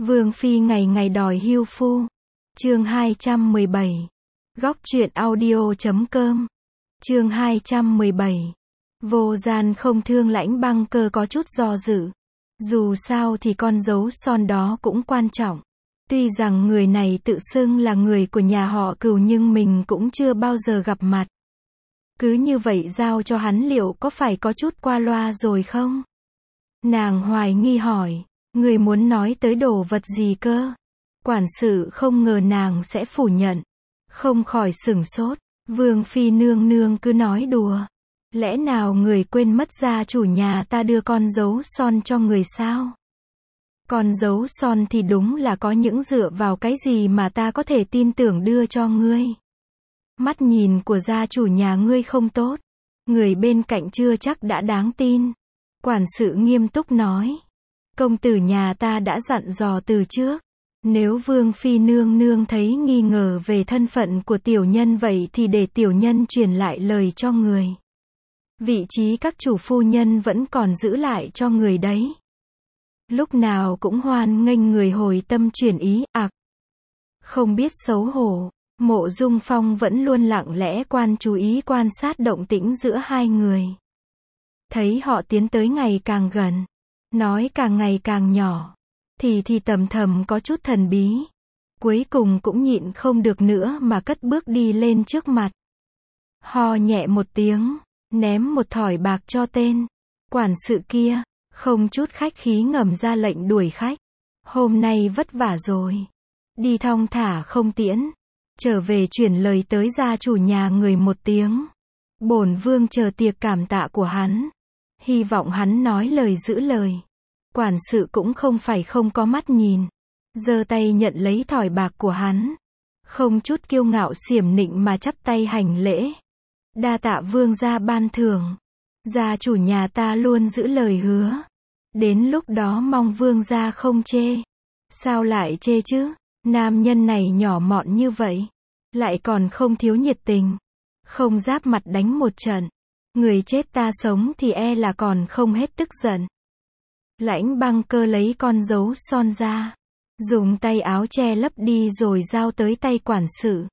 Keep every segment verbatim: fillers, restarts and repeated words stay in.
Vương phi ngày ngày đòi hưu phu. Chương hai trăm mười bảy. Góc truyện audio chấm com. Chương hai trăm mười bảy. Vô gian không thương Lãnh Băng Cơ có chút do dự. Dù sao thì con dấu son đó cũng quan trọng. Tuy rằng người này tự xưng là người của nhà họ Cửu nhưng mình cũng chưa bao giờ gặp mặt. Cứ như vậy giao cho hắn liệu có phải có chút qua loa rồi không? Nàng hoài nghi hỏi, người muốn nói tới đồ vật gì cơ? Quản sự không ngờ nàng sẽ phủ nhận. Không khỏi sửng sốt, Vương phi nương nương cứ nói đùa. Lẽ nào người quên mất gia chủ nhà ta đưa con dấu son cho người sao? Con dấu son thì đúng là có những dựa vào cái gì mà ta có thể tin tưởng đưa cho ngươi. Mắt nhìn của gia chủ nhà ngươi không tốt. Người bên cạnh chưa chắc đã đáng tin. Quản sự nghiêm túc nói. Công tử nhà ta đã dặn dò từ trước. Nếu Vương phi nương nương thấy nghi ngờ về thân phận của tiểu nhân vậy thì để tiểu nhân truyền lại lời cho người. Vị trí các chủ phu nhân vẫn còn giữ lại cho người đấy. Lúc nào cũng hoan nghênh người hồi tâm chuyển ý, ạc. Không biết xấu hổ, Mộ Dung Phong vẫn luôn lặng lẽ quan chú ý quan sát động tĩnh giữa hai người. Thấy họ tiến tới ngày càng gần, nói càng ngày càng nhỏ, thì thì tầm thầm có chút thần bí. Cuối cùng cũng nhịn không được nữa mà cất bước đi lên trước mặt. Ho nhẹ một tiếng, ném một thỏi bạc cho tên quản sự kia, không chút khách khí ngầm ra lệnh đuổi khách. Hôm nay vất vả rồi. Đi thong thả không tiễn. Trở về chuyển lời tới gia chủ nhà người một tiếng. Bổn vương chờ tiệc cảm tạ của hắn. Hy vọng hắn nói lời giữ lời. Quản sự cũng không phải không có mắt nhìn. Giơ tay nhận lấy thỏi bạc của hắn. Không chút kiêu ngạo xiểm nịnh mà chắp tay hành lễ. Đa tạ vương gia ban thưởng. Gia chủ nhà ta luôn giữ lời hứa. Đến lúc đó mong vương gia không chê. Sao lại chê chứ? Nam nhân này nhỏ mọn như vậy. Lại còn không thiếu nhiệt tình. Không giáp mặt đánh một trận. Người chết ta sống thì e là còn không hết tức giận. Lãnh Băng Cơ lấy con dấu son ra. Dùng tay áo che lấp đi rồi giao tới tay quản sự.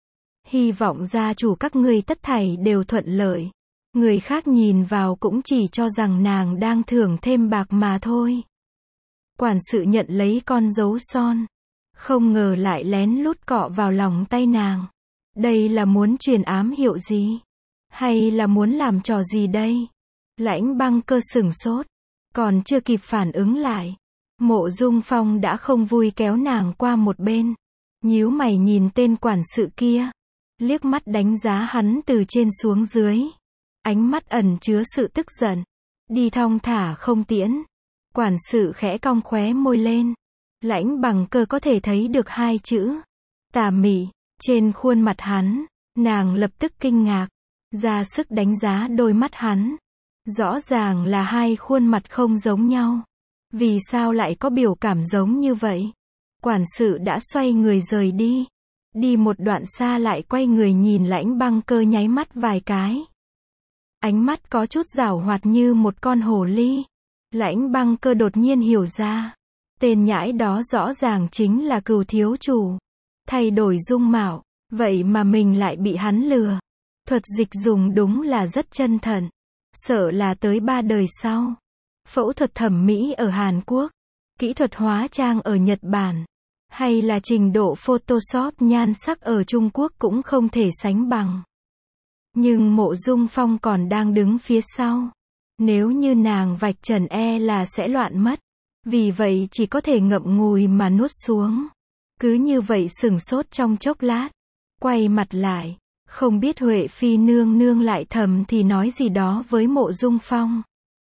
Hy vọng gia chủ các ngươi tất thảy đều thuận lợi. Người khác nhìn vào cũng chỉ cho rằng nàng đang thưởng thêm bạc mà thôi. Quản sự nhận lấy con dấu son. Không ngờ lại lén lút cọ vào lòng tay nàng. Đây là muốn truyền ám hiệu gì? Hay là muốn làm trò gì đây? Lãnh Băng Cơ sửng sốt. Còn chưa kịp phản ứng lại. Mộ Dung Phong đã không vui kéo nàng qua một bên. Nhíu mày nhìn tên quản sự kia. Liếc mắt đánh giá hắn từ trên xuống dưới. Ánh mắt ẩn chứa sự tức giận. Đi thong thả không tiễn. Quản sự khẽ cong khóe môi lên. Lãnh Băng Cơ có thể thấy được hai chữ tà mị trên khuôn mặt hắn. Nàng lập tức kinh ngạc. Ra sức đánh giá đôi mắt hắn. Rõ ràng là hai khuôn mặt không giống nhau. Vì sao lại có biểu cảm giống như vậy? Quản sự đã xoay người rời đi. Đi một đoạn xa lại quay người nhìn Lãnh Băng Cơ nháy mắt vài cái. Ánh mắt có chút giảo hoạt như một con hồ ly. Lãnh Băng Cơ đột nhiên hiểu ra. Tên nhãi đó rõ ràng chính là Cửu thiếu chủ. Thay đổi dung mạo. Vậy mà mình lại bị hắn lừa. Thuật dịch dùng đúng là rất chân thận. Sợ là tới ba đời sau. Phẫu thuật thẩm mỹ ở Hàn Quốc. Kỹ thuật hóa trang ở Nhật Bản. Hay là trình độ Photoshop nhan sắc ở Trung Quốc cũng không thể sánh bằng. Nhưng Mộ Dung Phong còn đang đứng phía sau. Nếu như nàng vạch trần e là sẽ loạn mất. Vì vậy chỉ có thể ngậm ngùi mà nuốt xuống. Cứ như vậy sửng sốt trong chốc lát. Quay mặt lại. Không biết Huệ Phi nương nương lại thầm thì nói gì đó với Mộ Dung Phong.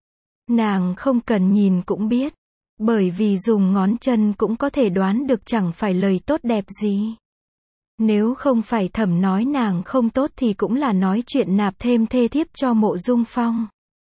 Nàng không cần nhìn cũng biết. Bởi vì dùng ngón chân cũng có thể đoán được chẳng phải lời tốt đẹp gì. Nếu không phải thầm nói nàng không tốt thì cũng là nói chuyện nạp thêm thê thiếp cho Mộ Dung Phong.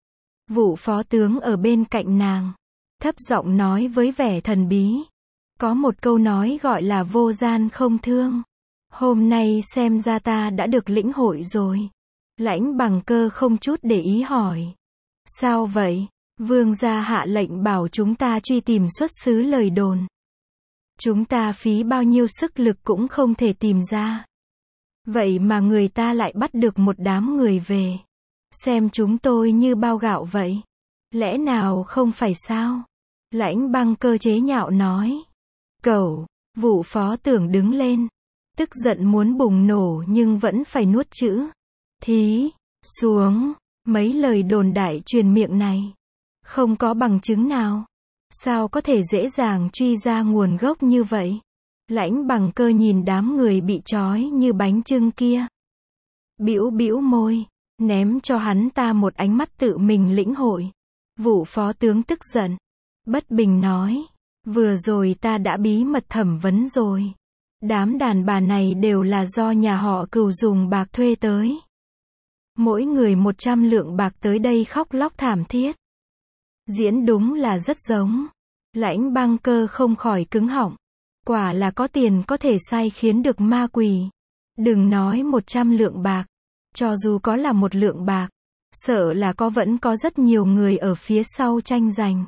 Vụ phó tướng ở bên cạnh nàng. Thấp giọng nói với vẻ thần bí. Có một câu nói gọi là vô gian không thương. Hôm nay xem ra ta đã được lĩnh hội rồi. Lãnh Băng Cơ không chút để ý hỏi. Sao vậy? Vương gia hạ lệnh bảo chúng ta truy tìm xuất xứ lời đồn. Chúng ta phí bao nhiêu sức lực cũng không thể tìm ra. Vậy mà người ta lại bắt được một đám người về. Xem chúng tôi như bao gạo vậy. Lẽ nào không phải sao? Lãnh Băng Cơ chế nhạo nói. Cẩu, vụ phó tưởng đứng lên. Tức giận muốn bùng nổ nhưng vẫn phải nuốt chữ. Thí, xuống, mấy lời đồn đại truyền miệng này. Không có bằng chứng nào. Sao có thể dễ dàng truy ra nguồn gốc như vậy? Lãnh Bằng Cơ nhìn đám người bị trói như bánh chưng kia. Bĩu bĩu môi, ném cho hắn ta một ánh mắt tự mình lĩnh hội. Vụ phó tướng tức giận. Bất bình nói. Vừa rồi ta đã bí mật thẩm vấn rồi. Đám đàn bà này đều là do nhà họ Cừu dùng bạc thuê tới. Mỗi người một trăm lượng bạc tới đây khóc lóc thảm thiết. Diễn đúng là rất giống. Lãnh Băng Cơ không khỏi cứng họng. Quả là có tiền có thể sai khiến được ma quỷ. Đừng nói một trăm lượng bạc. Cho dù có là một lượng bạc. Sợ là có vẫn có rất nhiều người ở phía sau tranh giành.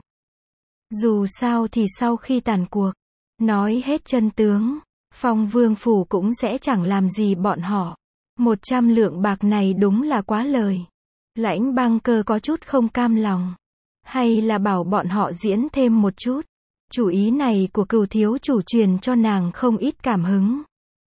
Dù sao thì sau khi tàn cuộc. Nói hết chân tướng. Phong Vương Phủ cũng sẽ chẳng làm gì bọn họ. Một trăm lượng bạc này đúng là quá lời. Lãnh Băng Cơ có chút không cam lòng. Hay là bảo bọn họ diễn thêm một chút. Chủ ý này của Cừu thiếu chủ truyền cho nàng không ít cảm hứng.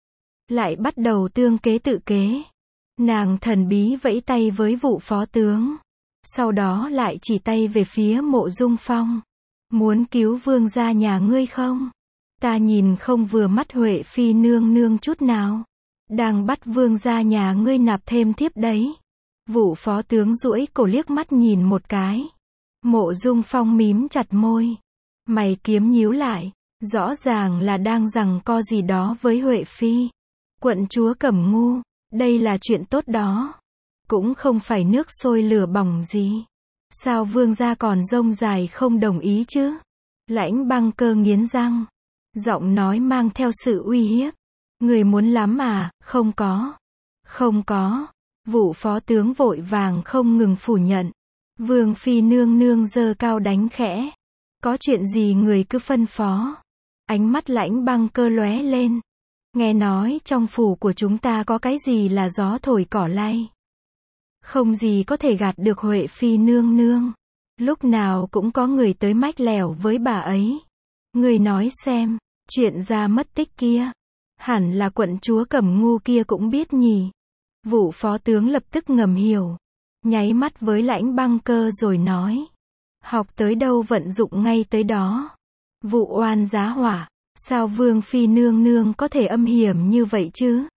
Lại bắt đầu tương kế tự kế. Nàng thần bí vẫy tay với vụ phó tướng. Sau đó lại chỉ tay về phía Mộ Dung Phong. Muốn cứu vương gia nhà ngươi không? Ta nhìn không vừa mắt Huệ Phi nương nương chút nào. Đang bắt vương gia nhà ngươi nạp thêm thiếp đấy. Vụ phó tướng duỗi cổ liếc mắt nhìn một cái. Mộ Dung Phong mím chặt môi. Mày kiếm nhíu lại. Rõ ràng là đang giằng co gì đó với Huệ Phi. Quận chúa Cẩm Ngu. Đây là chuyện tốt đó. Cũng không phải nước sôi lửa bỏng gì. Sao vương gia còn rông dài không đồng ý chứ? Lãnh Băng Cơ nghiến răng. Giọng nói mang theo sự uy hiếp. Người muốn lắm à? Không có. Không có. Vụ phó tướng vội vàng không ngừng phủ nhận. Vương Phi nương nương giơ cao đánh khẽ. Có chuyện gì người cứ phân phó. Ánh mắt Lãnh Băng Cơ lóe lên. Nghe nói trong phủ của chúng ta có cái gì là gió thổi cỏ lay. Không gì có thể gạt được Huệ Phi nương nương. Lúc nào cũng có người tới mách lẻo với bà ấy. Người nói xem, chuyện ra mất tích kia. Hẳn là quận chúa Cẩm Ngu kia cũng biết nhỉ. Vụ phó tướng lập tức ngầm hiểu. Nháy mắt với Lãnh Băng Cơ rồi nói. Học tới đâu vận dụng ngay tới đó. Vụ oan giá hỏa. Sao Vương Phi nương nương có thể âm hiểm như vậy chứ?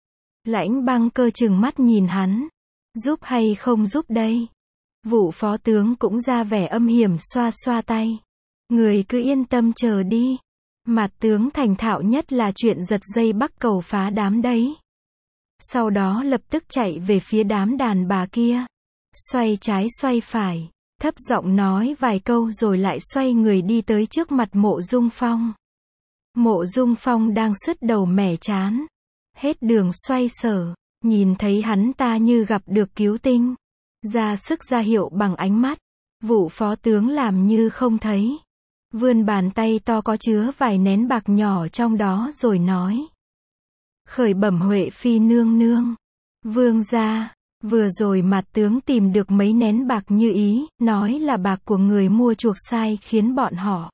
Lãnh Băng Cơ trừng mắt nhìn hắn. Giúp hay không giúp đây? Vụ phó tướng cũng ra vẻ âm hiểm xoa xoa tay. Người cứ yên tâm chờ đi. Mặt tướng thành thạo nhất là chuyện giật dây bắc cầu phá đám đấy. Sau đó lập tức chạy về phía đám đàn bà kia. Xoay trái xoay phải. Thấp giọng nói vài câu rồi lại xoay người đi tới trước mặt Mộ Dung Phong. Mộ Dung Phong đang sứt đầu mẻ chán. Hết đường xoay sở. Nhìn thấy hắn ta như gặp được cứu tinh. Ra sức ra hiệu bằng ánh mắt. Vụ phó tướng làm như không thấy. Vươn bàn tay to có chứa vài nén bạc nhỏ trong đó rồi nói. Khởi bẩm Huệ Phi nương nương. Vương gia, vừa rồi mặt tướng tìm được mấy nén bạc như ý, nói là bạc của người mua chuộc sai khiến bọn họ.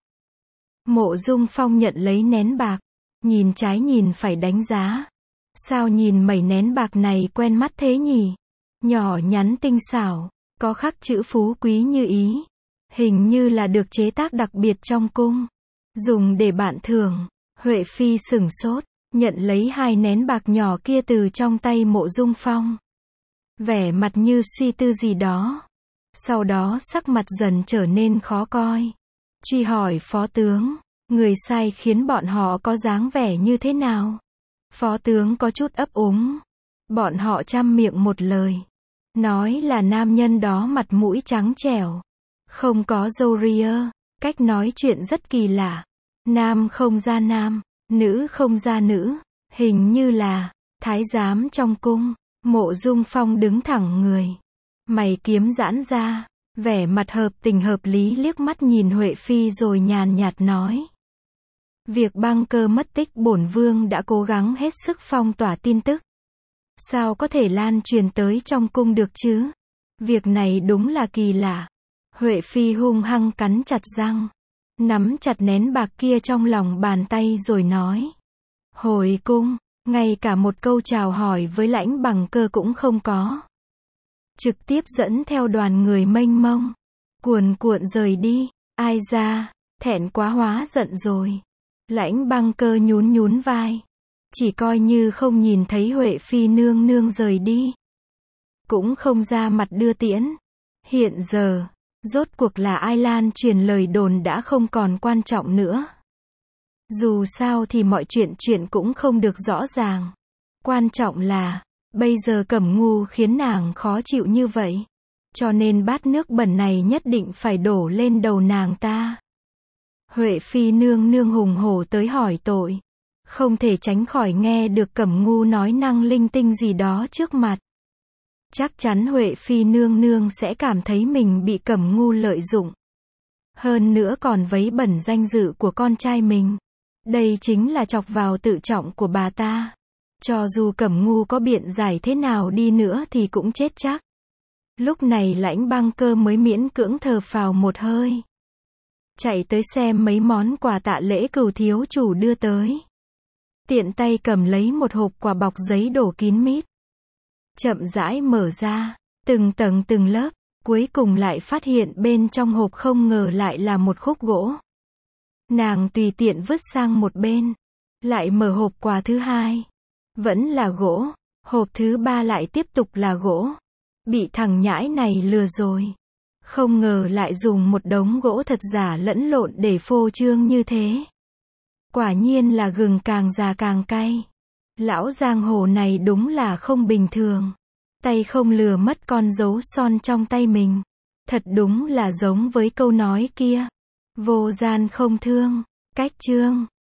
Mộ Dung Phong nhận lấy nén bạc. Nhìn trái nhìn phải đánh giá. Sao nhìn mấy nén bạc này quen mắt thế nhỉ? Nhỏ nhắn tinh xảo, có khắc chữ phú quý như ý. Hình như là được chế tác đặc biệt trong cung. Dùng để bạn thưởng. Huệ Phi sửng sốt, nhận lấy hai nén bạc nhỏ kia từ trong tay Mộ Dung Phong. Vẻ mặt như suy tư gì đó. Sau đó sắc mặt dần trở nên khó coi. Truy hỏi phó tướng, người sai khiến bọn họ có dáng vẻ như thế nào? Phó tướng có chút ấp úng. Bọn họ trăm miệng một lời. Nói là nam nhân đó mặt mũi trắng trẻo. Không có râu ria. Cách nói chuyện rất kỳ lạ. Nam không ra nam. Nữ không ra nữ. Hình như là thái giám trong cung. Mộ Dung Phong đứng thẳng người. Mày kiếm giãn ra. Vẻ mặt hợp tình hợp lý liếc mắt nhìn Huệ Phi rồi nhàn nhạt nói. Việc băng cơ mất tích bổn vương đã cố gắng hết sức phong tỏa tin tức. Sao có thể lan truyền tới trong cung được chứ? Việc này đúng là kỳ lạ. Huệ Phi hung hăng cắn chặt răng, nắm chặt nén bạc kia trong lòng bàn tay rồi nói. Hồi cung, ngay cả một câu chào hỏi với Lãnh Bằng Cơ cũng không có. Trực tiếp dẫn theo đoàn người mênh mông, cuồn cuộn rời đi. Ai ra, thẹn quá hóa giận rồi. Lãnh Băng Cơ nhún nhún vai, chỉ coi như không nhìn thấy Huệ Phi nương nương rời đi, cũng không ra mặt đưa tiễn. Hiện giờ, rốt cuộc là ai lan truyền lời đồn đã không còn quan trọng nữa. Dù sao thì mọi chuyện chuyện cũng không được rõ ràng. Quan trọng là, bây giờ Cẩm Ngu khiến nàng khó chịu như vậy. Cho nên bát nước bẩn này nhất định phải đổ lên đầu nàng ta. Huệ Phi nương nương hùng hổ tới hỏi tội. Không thể tránh khỏi nghe được Cẩm Ngu nói năng linh tinh gì đó trước mặt. Chắc chắn Huệ Phi nương nương sẽ cảm thấy mình bị Cẩm Ngu lợi dụng. Hơn nữa còn vấy bẩn danh dự của con trai mình. Đây chính là chọc vào tự trọng của bà ta. Cho dù Cẩm Ngu có biện giải thế nào đi nữa thì cũng chết chắc. Lúc này Lãnh Băng Cơ mới miễn cưỡng thở phào một hơi. Chạy tới xem mấy món quà tạ lễ Cửu thiếu chủ đưa tới. Tiện tay cầm lấy một hộp quà bọc giấy đổ kín mít. Chậm rãi mở ra, từng tầng từng lớp, cuối cùng lại phát hiện bên trong hộp không ngờ lại là một khúc gỗ. Nàng tùy tiện vứt sang một bên, lại mở hộp quà thứ hai, vẫn là gỗ, hộp thứ ba lại tiếp tục là gỗ. Bị thằng nhãi này lừa rồi. Không ngờ lại dùng một đống gỗ thật giả lẫn lộn để phô trương như thế. Quả nhiên là gừng càng già càng cay. Lão giang hồ này đúng là không bình thường. Tay không lừa mất con dấu son trong tay mình. Thật đúng là giống với câu nói kia. Vô gian không thương. Cách chương